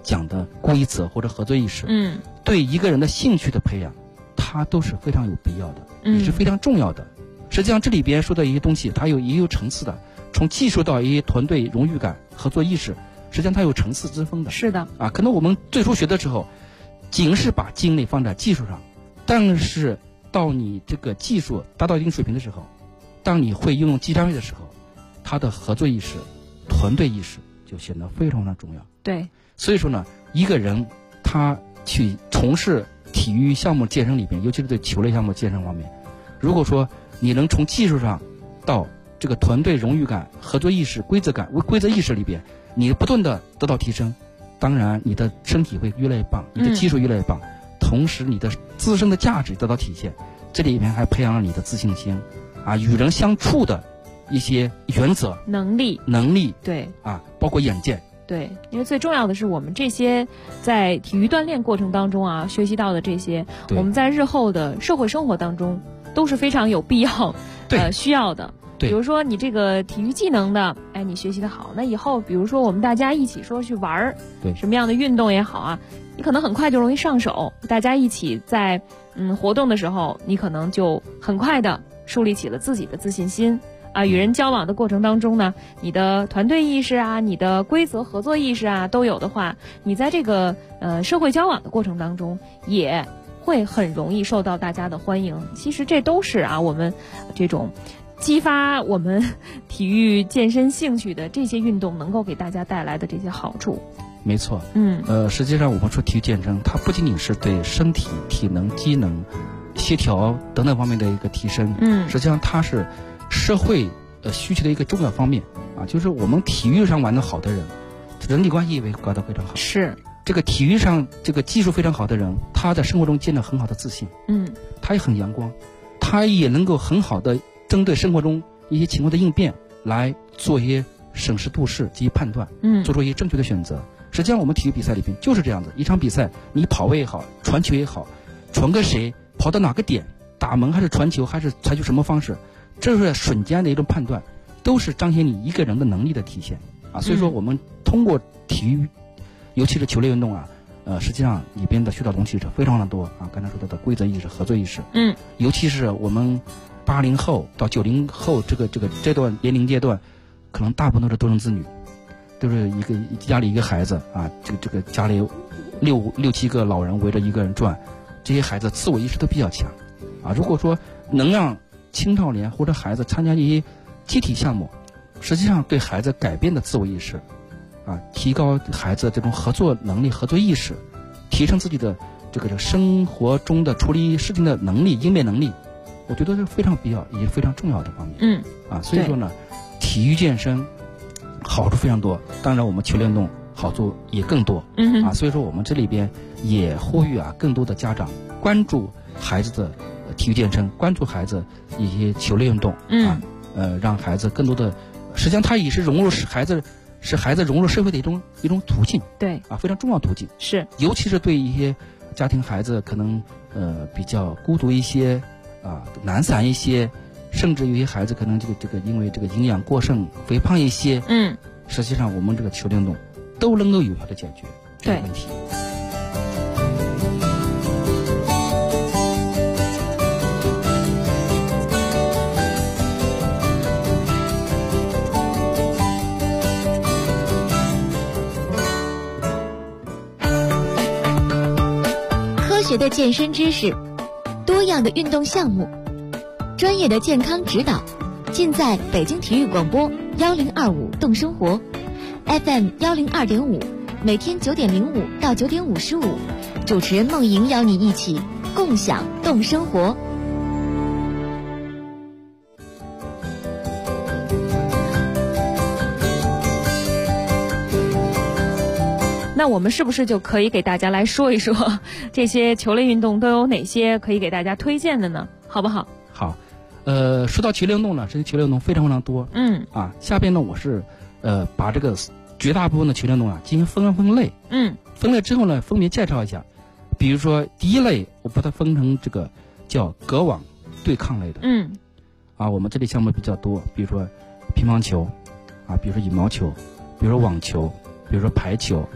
讲的规则或者合作意识，对一个人的兴趣的培养，它都是非常有必要的，也是非常重要的。实际上这里边说的一些东西，它也有层次的，从技术到一些团队荣誉感、合作意识，实际上它有层次之分的。 是的， 可能我们最初学的时候，仅是把精力放在技术上，但是到你这个技术达到一定水平的时候，当你会应用技战术的时候，它的合作意识、团队意识就显得非常的重要。 对， 所以说呢，一个人他去从事体育项目健身里边，尤其是对球类项目健身方面，如果说你能从技术上到这个团队荣誉感、合作意识、规则意识里边，你不断的得到提升，当然你的身体会越来越棒，你的技术越来越棒，同时你的自身的价值得到体现。这里面还培养了你的自信心与人相处的一些原则、能力， 对包括眼界。 对，因为最重要的是我们这些在体育锻炼过程当中学习到的这些，我们在日后的社会生活当中都是非常有必要需要的。比如说你这个体育技能的，你学习的好，那以后比如说我们大家一起说去玩什么样的运动也好你可能很快就容易上手。大家一起在活动的时候，你可能就很快的树立起了自己的自信心。与人交往的过程当中呢，你的团队意识你的规则合作意识都有的话，你在这个社会交往的过程当中也会很容易受到大家的欢迎。其实这都是我们这种激发我们体育健身兴趣的这些运动能够给大家带来的这些好处。 没错，实际上我们说体育健身，它不仅仅是对身体、体能、机能、协调等等方面的一个提升，实际上它是社会需求的一个重要方面就是我们体育上玩得好的人，人际关系也搞得非常好。 是这个体育上这个技术非常好的人，他在生活中建立很好的自信，他也很阳光，他也能够很好的针对生活中一些情况的应变来做一些审时度势及判断，做出一些正确的选择。实际上我们体育比赛里边就是这样子，一场比赛你跑位也好，传球也好，传给谁，跑到哪个点，打门还是传球还是采取什么方式，这是瞬间的一种判断，都是彰显你一个人的能力的体现所以说我们通过体育，尤其是球类运动实际上里边的学到东西是非常的多刚才说到的规则意识、合作意识，尤其是我们80后到90后这个阶段年龄阶段，可能大部分都是独生子女，都是一个家里一个孩子这个家里六七个老人围着一个人转，这些孩子自我意识都比较强如果说能让青少年或者孩子参加一些集体项目，实际上对孩子改变的自我意识提高孩子这种合作能力、合作意识，提升自己的这个生活中的处理事情的能力、应变能力，我觉得是非常必要也非常重要的方面。所以说呢，体育健身好处非常多，当然我们球类运动好处也更多。所以说我们这里边也呼吁更多的家长关注孩子的体育健身，关注孩子一些球类运动让孩子更多的，实际上它也是使孩子融入社会的一种途径。 对非常重要的途径。 是， 尤其是对一些家庭孩子可能比较孤独一些懒散一些，甚至有些孩子可能这个因为这个营养过剩肥胖一些，实际上我们这个球类运动都能够有效的解决这个问题。 科学的健身知识，多样的运动项目，专业的健康指导，尽在北京体育广播1025动生活 FM 102.5，每天9点05到9点55，主持人梦莹邀你一起共享动生活。 那我们是不是就可以给大家来说一说这些球类运动都有哪些可以给大家推荐的呢？好不好？ 好，说到球类运动呢，这些球类运动非常多。下边呢我是把这个绝大部分的球类运动进行分类。分类之后呢，分别介绍一下。比如说第一类，我把它分成这个叫隔网对抗类的。我们这里项目比较多，比如说乒乓球比如说羽毛球，比如说网球，比如说排球，比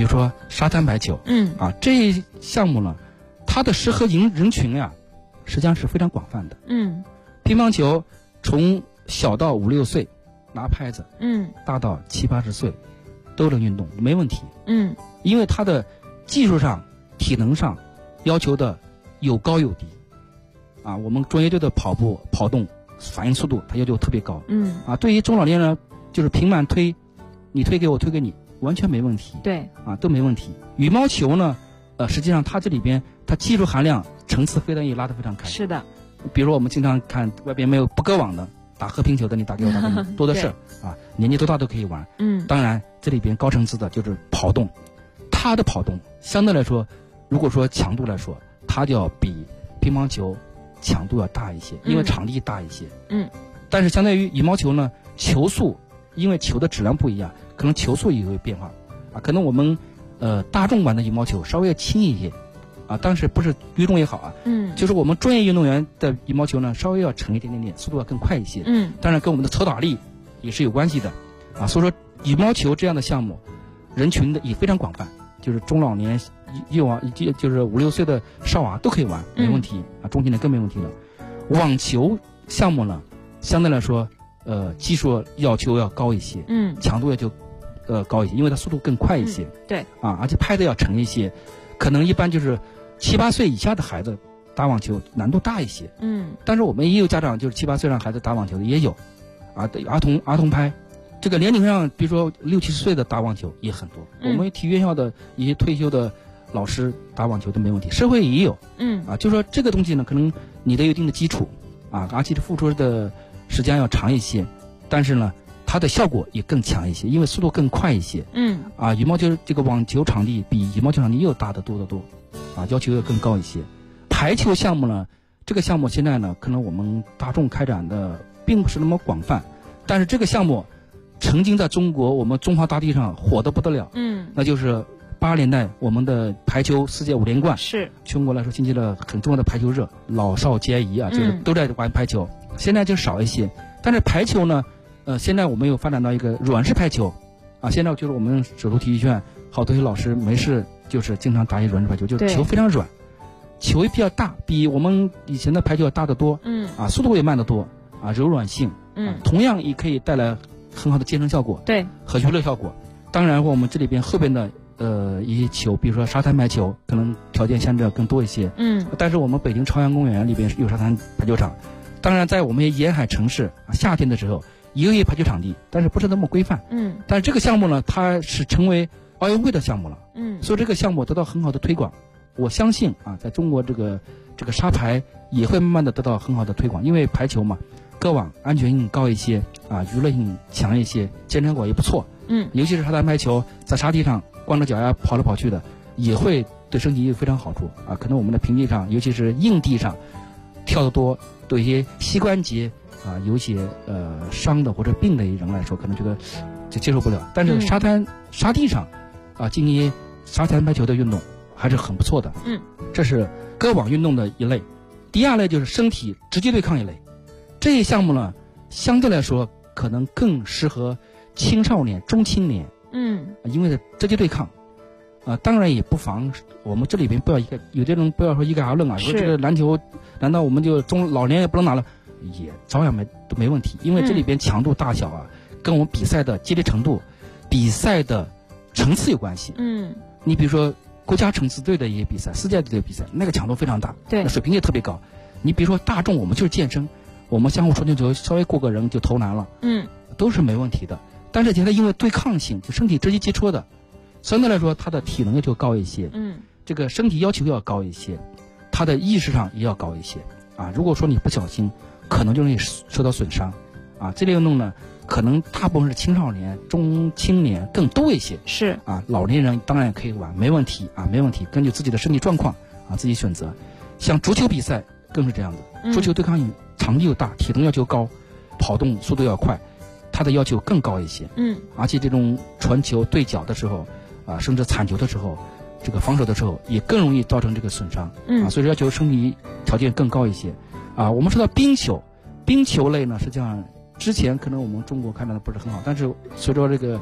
比如说沙滩排球，这一项目呢，它的适合人群呀，实际上是非常广泛的。乒乓球从小到5、6岁拿拍子，大到70、80岁都能运动，没问题。因为它的技术上、体能上要求的有高有低。我们专业队的跑步、跑动、反应速度，它要求特别高。对于中老年人，就是平板推，你推给我，推给你，完全没问题。 对， 都没问题。羽毛球呢，实际上它这里边它技术含量层次非常也拉得非常开。 是的。 比如说我们经常看外边没有不割网的，打和平球的，你打给我，打给你，多的是年纪多大都可以玩。当然这里边高层次的就是跑动，它的跑动相对来说，如果说强度来说，它就要比乒乓球强度要大一些，因为场地大一些。但是相对于羽毛球呢，球速因为球的质量不一样，可能球速也会变化。可能我们大众玩的羽毛球稍微要轻一些。但是不是运动也好就是我们专业运动员的羽毛球呢，稍微要沉一点点，速度要更快一些。当然跟我们的球打力也是有关系的所以说羽毛球这样的项目，人群的也非常广泛，就是中老年、幼儿，就是5、6岁的少娃都可以玩，没问题中青年更没问题了。网球项目呢，相对来说，技术要求要高一些，强度要求高一些，因为它速度更快一些。 对而且拍的要沉一些，可能一般就是7、8岁以下的孩子打网球难度大一些。但是我们也有家长就是7、8岁让孩子打网球的也有，儿童拍，这个年龄上比如说60、70岁的打网球也很多。我们体育院校的一些退休的老师打网球都没问题，社会也有。就说这个东西呢，可能你得有一定的基础而且付出的时间要长一些，但是呢，它的效果也更强一些，因为速度更快一些。羽毛球这个网球场地比羽毛球场地又大得多得多，要求要更高一些。排球项目呢，这个项目现在呢，可能我们大众开展的并不是那么广泛，但是这个项目曾经在中国我们中华大地上火得不得了。那就是80年代我们的排球世界5连冠， 是全国来说兴起了很重要的排球热，老少皆宜就是都在玩排球。现在就少一些，但是排球呢，现在我们又发展到一个软式排球现在就是我们首都体育学院好多老师没事就是经常打一软式排球，就是球非常软，球也比较大，比我们以前的排球要大得多。速度也慢得多柔软性同样也可以带来很好的健身效果， 对， 和娱乐效果。当然我们这里边后边的一些球，比如说沙滩排球，可能条件相对更多一些。但是我们北京朝阳公园里边有沙滩排球场，当然在我们沿海城市夏天的时候也有一些排球场地，但是不是那么规范。但是这个项目呢，它是成为奥运会的项目了。所以这个项目得到很好的推广。我相信在中国这个沙排也会慢慢的得到很好的推广，因为排球嘛，割网安全性高一些娱乐性强一些，健身果也不错。尤其是沙滩排球，在沙地上光着脚丫跑来跑去的，也会对身体有非常好处可能我们的平地上，尤其是硬地上跳得多，对一些膝关节有些伤的或者病的人来说，可能这个就接受不了。但是沙地上进行沙滩排球的运动还是很不错的。这是割网运动的一类。第二类就是身体直接对抗一类，这一项目呢，相对来说可能更适合青少年、中青年。因为直接对抗当然也不妨我们这里边不要有些人不要说一概而论说这个篮球难道我们就老年也不能打了，也照样没问题，因为这里边强度大小跟我们比赛的激烈程度、比赛的层次有关系。你比如说国家层次队的一些比赛、世界队的比赛，那个强度非常大， 对， 水平也特别高。你比如说大众，我们就是健身，我们相互传球稍微过个人就投篮了，都是没问题的。但是现在因为对抗性，就身体直接接触的，相对来说他的体能要求高一些，这个身体要求要高一些，他的意识上也要高一些如果说你不小心，可能就容易受到损伤这类运动呢，可能大部分是青少年、中青年更多一些， 是老年人当然也可以玩，没问题没问题，根据自己的身体状况自己选择。像足球比赛更是这样的，足球对抗性场地又大，体能要求高，跑动速度要快，它的要求更高一些。而且这种传球对角的时候甚至铲球的时候，这个防守的时候也更容易造成这个损伤。所以要求身体条件更高一些。我们说到冰球类呢，实际上之前可能我们中国开展的不是很好，但是随着这个我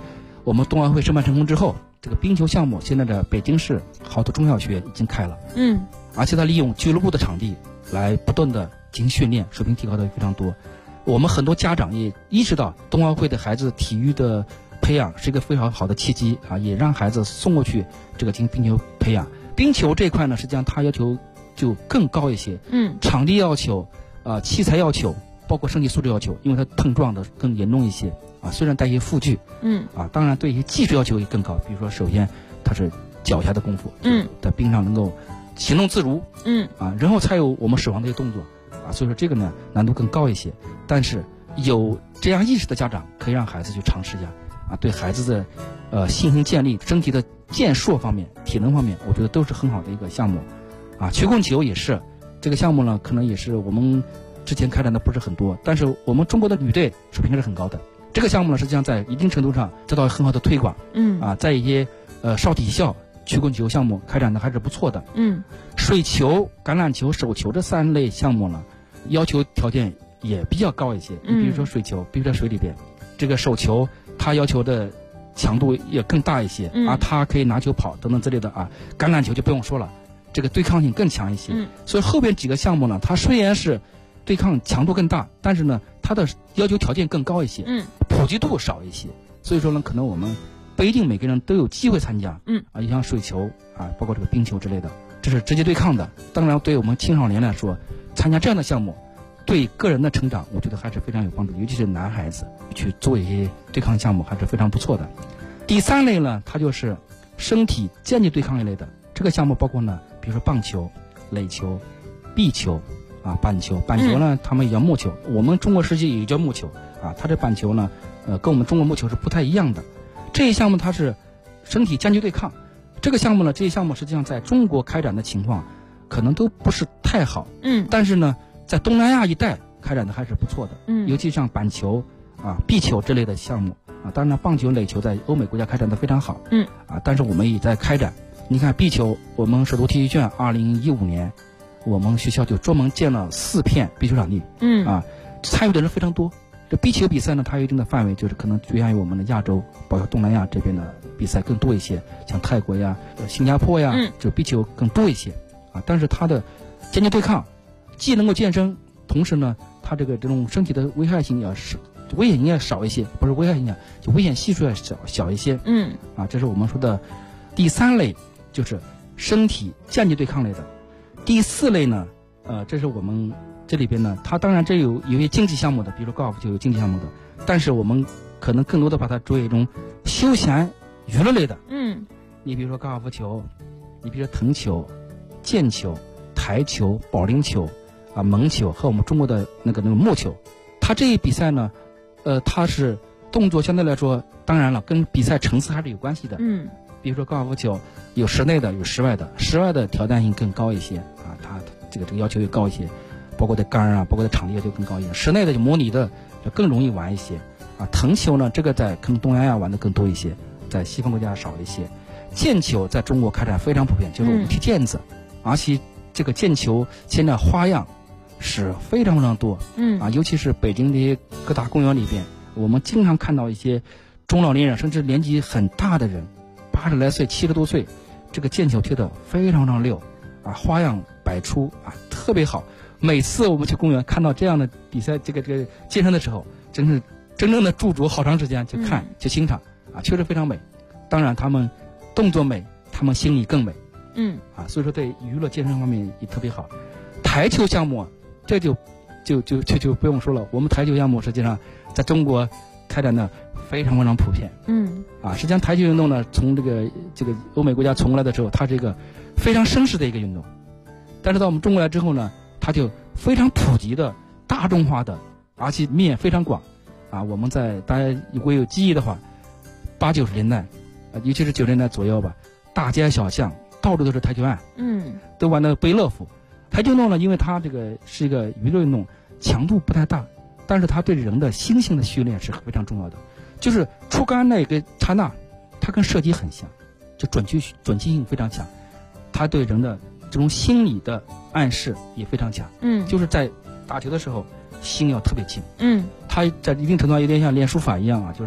我们冬奥会申办成功之后，这个冰球项目现在的北京市好多中小学已经开了，而且它利用俱乐部的场地来不断的进行训练，水平提高的非常多。我们很多家长也意识到冬奥会的孩子体育的培养是一个非常好的契机啊，也让孩子送过去这个进行冰球培养。冰球这块呢，实际上它要求就更高一些，场地要求器材要求，包括身体素质要求，因为它碰撞的更严重一些啊，虽然带一些负距，当然对一些技术要求也更高，比如说首先它是脚下的功夫，在冰上能够行动自如，然后才有我们手上这些动作啊，所以说这个呢难度更高一些，但是有这样意识的家长可以让孩子去尝试一下啊，对孩子的信心建立、身体的健硕方面、体能方面，我觉得都是很好的一个项目啊。曲棍球也是这个项目呢，可能也是我们之前开展的不是很多，但是我们中国的女队水平是很高的。这个项目呢，实际上在一定程度上得到很好的推广，在一些少体校曲棍球项目开展的还是不错的，水球、橄榄球、手球这3类项目呢，要求条件也比较高一些。你比如说水球，必须在水里边；这个手球，它要求的强度也更大一些，它可以拿球跑等等之类的啊。橄榄球就不用说了，这个对抗性更强一些。所以后边几个项目呢，它虽然是对抗强度更大，但是呢，它的要求条件更高一些，普及度少一些。所以说呢，可能我们不一定每个人都有机会参加，就像水球啊，包括这个冰球之类的，这是直接对抗的。当然，对我们青少年来说，参加这样的项目，对个人的成长，我觉得还是非常有帮助，尤其是男孩子去做一些对抗项目，还是非常不错的。第3类呢，它就是身体间接对抗一类的，这个项目包括呢，比如说棒球、垒球、壁球啊、板球。板球呢，他们也叫木球，我们中国世界也叫木球啊。它这板球呢，跟我们中国木球是不太一样的。这一项目它是身体间接对抗，这个项目呢，这一项目实际上在中国开展的情况可能都不是太好，但是呢，在东南亚一带开展的还是不错的，尤其像板球啊、壁球之类的项目啊，当然棒球、垒球在欧美国家开展的非常好，但是我们也在开展。你看壁球，我们首都体育学院2015年，我们学校就专门建了4片壁球场地，参与的人非常多。这壁球比赛呢，它有一定的范围，就是可能局限于我们的亚洲，包括东南亚这边的比赛更多一些，像泰国呀、新加坡呀，就壁球更多一些啊。但是它的间接对抗既能够健身，同时呢，它这种身体的危害性危险性要少一些，不是危害性就危险系数要小一些。这是我们说的第3类，就是身体间接对抗类的。第4类呢，这是我们这里边呢，它当然这有一些竞技项目的，比如说高尔夫球有竞技项目的，但是我们可能更多的把它作为一种休闲娱乐类的。你比如说高尔夫球，你比如说藤球、毽球、台球、保龄球啊、蒙球和我们中国的那个木球，它这一比赛呢，它是动作相对来说，当然了，跟比赛层次还是有关系的。比如说高尔夫球有室内的，有室外的，室外的挑战性更高一些啊，它这个要求也高一些，包括的杆啊，包括的场地要求更高一些。室内的就模拟的就更容易玩一些啊。藤球呢，这个在可能东南亚玩的更多一些，在西方国家少一些。毽球在中国开展非常普遍，就是我们踢毽子，而且这个毽球现在花样是非常非常多，尤其是北京这些各大公园里边，我们经常看到一些中老年人，甚至年纪很大的人，80来岁、70多岁，这个毽球踢得非常非常溜啊，花样百出啊，特别好。每次我们去公园看到这样的比赛，这个健身的时候，真正的驻足好长时间去看、去欣赏啊，确实非常美。当然他们动作美，他们心理更美，所以说对娱乐健身方面也特别好。台球项目这就不用说了，我们台球项目实际上在中国开展的非常非常普遍，实际上台球运动呢，从这个欧美国家传过来的时候，它是一个非常绅士的一个运动，但是到我们中国来之后呢，它就非常普及的、大众化的，而且面非常广啊。我们在大家如果有记忆的话，80、90年代，尤其是90年代左右吧，大街小巷到处都是台球案，都玩的不亦乐乎。台球运动呢，因为它这个是一个娱乐运动，强度不太大，但是它对人的心性的训练是非常重要的。就是出杆那个刹那，它跟射击很像，就准确性非常强，它对人的这种心理的暗示也非常强。就是在打球的时候，心要特别静。它在一定程度上有点像练书法一样啊，就是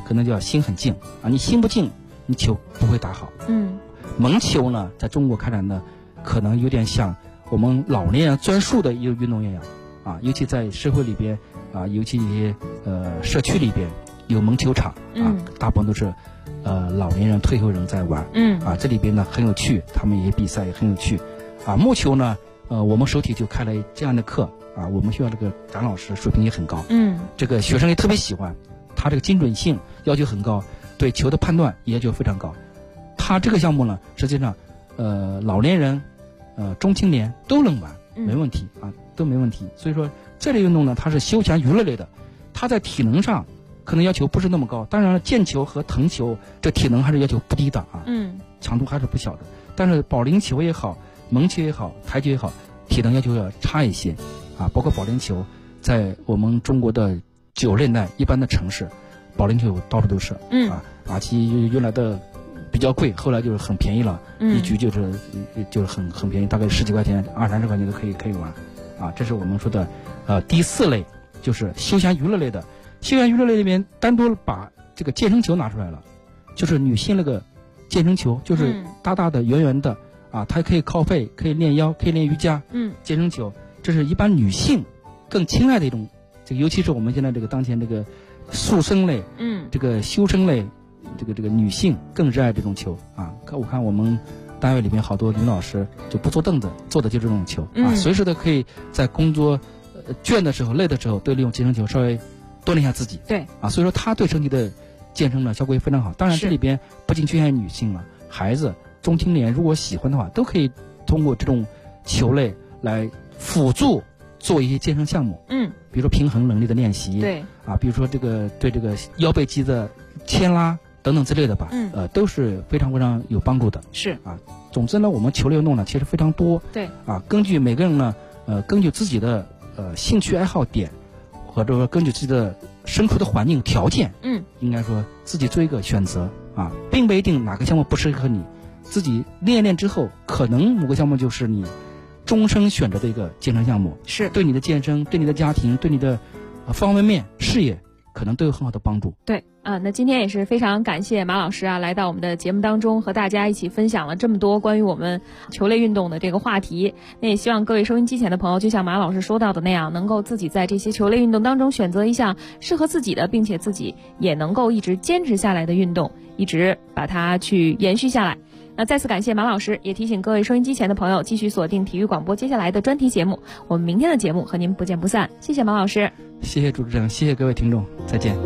可能就要心很静啊，你心不静，你球不会打好。蒙球呢，在中国开展的可能有点像我们老年人钻树的一个运动一样啊，尤其在社会里边啊，尤其一些社区里边有蒙球场啊，大部分都是老年人退休人在玩。啊，这里边呢很有趣，他们也比赛也很有趣啊。木球呢，我们首体就开了这样的课啊，我们学校这个张老师水平也很高，这个学生也特别喜欢，他这个精准性要求很高，对球的判断也要求非常高。他这个项目呢，实际上老年人中青年都能玩，没问题啊，都没问题。所以说这类运动呢，它是休闲娱乐类的，它在体能上可能要求不是那么高，当然了，毽球和藤球这体能还是要求不低的啊，强度还是不小的。但是保龄球也好，蒙球也好，台球也好，体能要求要差一些啊。包括保龄球，在我们中国的90年代一般的城市，保龄球到处都是啊，其原来的比较贵，后来就是很便宜了，一局就是很便宜，大概10几块钱、20-30块钱都可以玩啊。这是我们说的第4类，就是休闲娱乐类的。休闲娱乐类里面单独把这个健身球拿出来了，就是女性那个健身球，就是大大的圆圆的啊，它可以靠背，可以练腰，可以练瑜伽。健身球这是一般女性更青睐的一种，这个尤其是我们现在这个当前这个塑身类，这个修身类，这个女性更热爱这种球啊。我看我们单位里面好多女老师就不坐凳子，坐的就是这种球啊，随时都可以在工作倦的时候、累的时候，都利用健身球稍微锻炼一下自己。对啊，所以说它对身体的健身呢效果也非常好。当然这里边不仅局限于女性了，孩子、中青年如果喜欢的话，都可以通过这种球类来辅助做一些健身项目。比如说平衡能力的练习，对啊，比如说对这个腰背肌的牵拉等等之类的吧，都是非常非常有帮助的。是啊，总之呢，我们球类运动呢其实非常多。对啊，根据每个人呢，根据自己的兴趣爱好点，或者说根据自己的身处的环境条件，应该说自己做一个选择啊，并不一定哪个项目不适合你，自己练一练之后，可能某个项目就是你终生选择的一个健身项目，是对你的健身、对你的家庭、对你的方方面面事业，可能都有很好的帮助。对啊， 那今天也是非常感谢马老师啊，来到我们的节目当中，和大家一起分享了这么多关于我们球类运动的这个话题。那也希望各位收音机前的朋友，就像马老师说到的那样，能够自己在这些球类运动当中选择一项适合自己的，并且自己也能够一直坚持下来的运动，一直把它去延续下来。那再次感谢马老师，也提醒各位收音机前的朋友继续锁定体育广播接下来的专题节目，我们明天的节目和您不见不散。谢谢马老师， 谢谢主持人，谢谢各位听众，再见。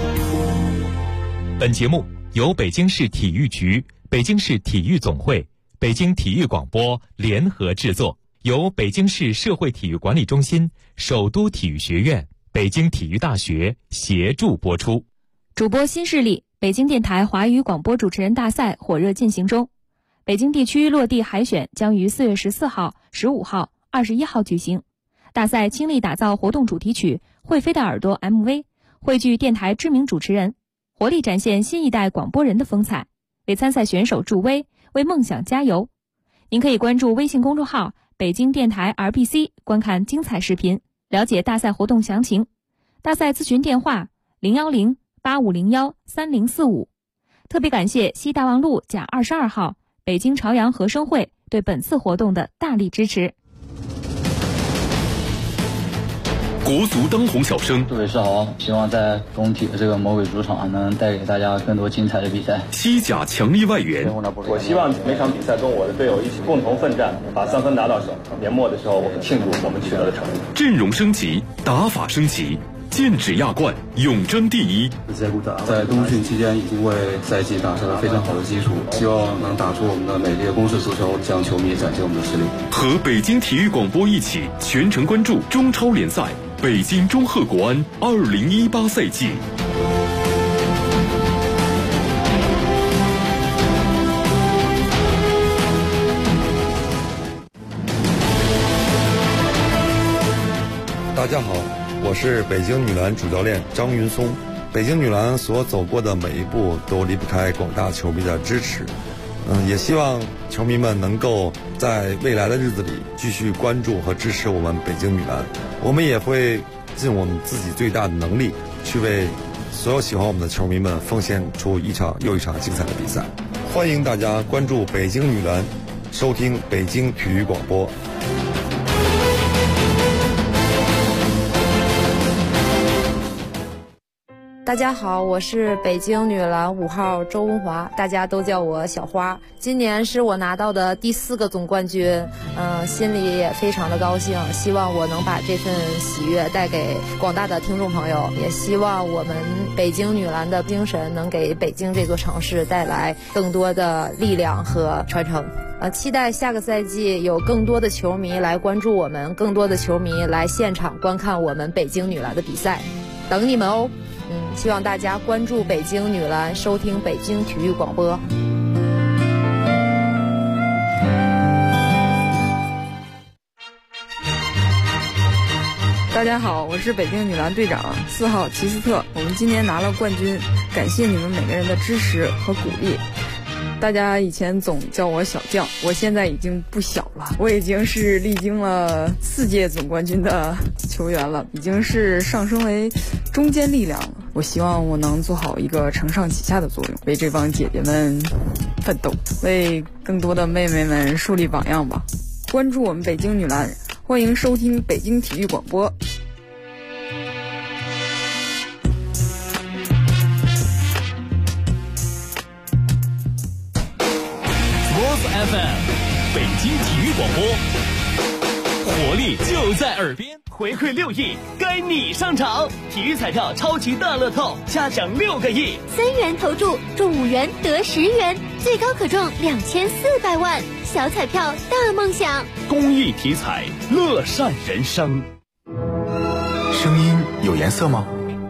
本节目由北京市体育局、北京市体育总会、 北京体育广播联合制作，由北京市社会体育管理中心、首都体育学院、北京体育大学协助播出。 主播新势力，北京电台华语广播主持人大赛火热进行中。北京地区落地海选将于4月14号、15号、21号举行。大赛倾力打造活动主题曲《会飞的耳朵》MV， 汇聚电台知名主持人，活力展现新一代广播人的风采，为参赛选手助威，为梦想加油。您可以关注微信公众号北京电台 RBC 观看精彩视频，了解大赛活动详情。大赛咨询电话010-8501-3045。特别感谢西大望路甲22号北京朝阳合生汇对本次活动的大力支持。 国足当红小生， 各位是好，希望在工体的这个魔鬼主场能带给大家更多精彩的比赛。 西甲强力外援， 我希望每场比赛跟我的队友一起共同奋战，把3分拿到手。年末的时候，我们庆祝我们取得的成绩。 阵容升级，打法升级，剑指亚冠，永争第一。 在冬训期间已经为赛季打下了非常好的基础，希望能打出我们的美丽的攻势足球，向球迷展现我们的实力。 和北京体育广播一起全程关注中超联赛北京中赫国安2018赛季。 大家好，我是北京女篮主教练张云松。北京女篮所走过的每一步都离不开广大球迷的支持。也希望球迷们能够在未来的日子里继续关注和支持我们北京女篮。我们也会尽我们自己最大的能力，去为所有喜欢我们的球迷们奉献出一场又一场精彩的比赛。欢迎大家关注北京女篮，收听北京体育广播。 大家好，我是北京女篮5号周文华，大家都叫我小花。今年是我拿到的第4个总冠军，心里也非常的高兴，希望我能把这份喜悦带给广大的听众朋友，也希望我们北京女篮的精神能给北京这座城市带来更多的力量和传承。期待下个赛季有更多的球迷来关注我们，更多的球迷来现场观看我们北京女篮的比赛，等你们哦。希望大家关注北京女篮，收听北京体育广播。 大家好，我是北京女篮队长4号齐斯特。我们今年拿了冠军，感谢你们每个人的支持和鼓励。大家以前总叫我小将，我现在已经不小了，我已经是历经了4届总冠军的球员了，已经是上升为中坚力量了。我希望我能做好一个承上启下的作用，为这帮姐姐们奋斗，为更多的妹妹们树立榜样吧。关注我们北京女篮，欢迎收听北京体育广播。 FM 北京体育广播，活力就在耳边。 回馈6亿，该你上场！体育彩票超级大乐透，加奖6个亿 ，3元投注中5元得10元，最高可中2400万，小彩票大梦想。 公益体彩，乐善人生。 声音有颜色吗？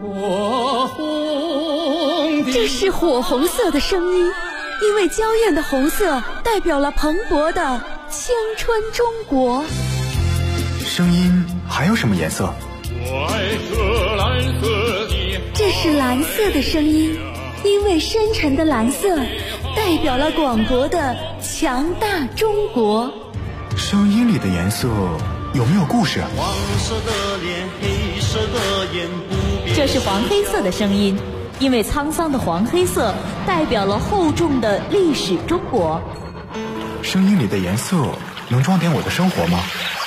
这是火红色的声音。因为娇艳的红色代表了蓬勃的青春中国。 声音还有什么颜色？ 这是蓝色的声音，因为深沉的蓝色代表了广博的强大中国。 声音里的颜色有没有故事？ 黄色的脸，黑色的眼，不变。 这是黄黑色的声音，因为沧桑的黄黑色代表了厚重的历史中国。 声音里的颜色能装点我的生活吗？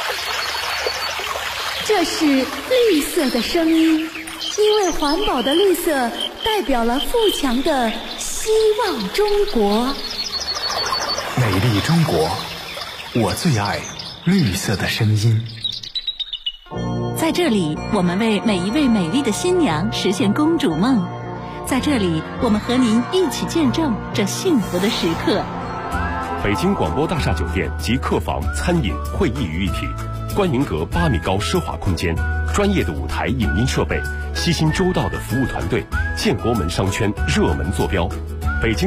这是绿色的声音，因为环保的绿色代表了富强的希望中国。 美丽中国，我最爱绿色的声音。 在这里，我们为每一位美丽的新娘实现公主梦。在这里，我们和您一起见证这幸福的时刻。 北京广播大厦酒店集客房、餐饮、会议于一体，观云阁8米高奢华空间，专业的舞台影音设备，悉心周到的服务团队，建国门商圈热门坐标。北京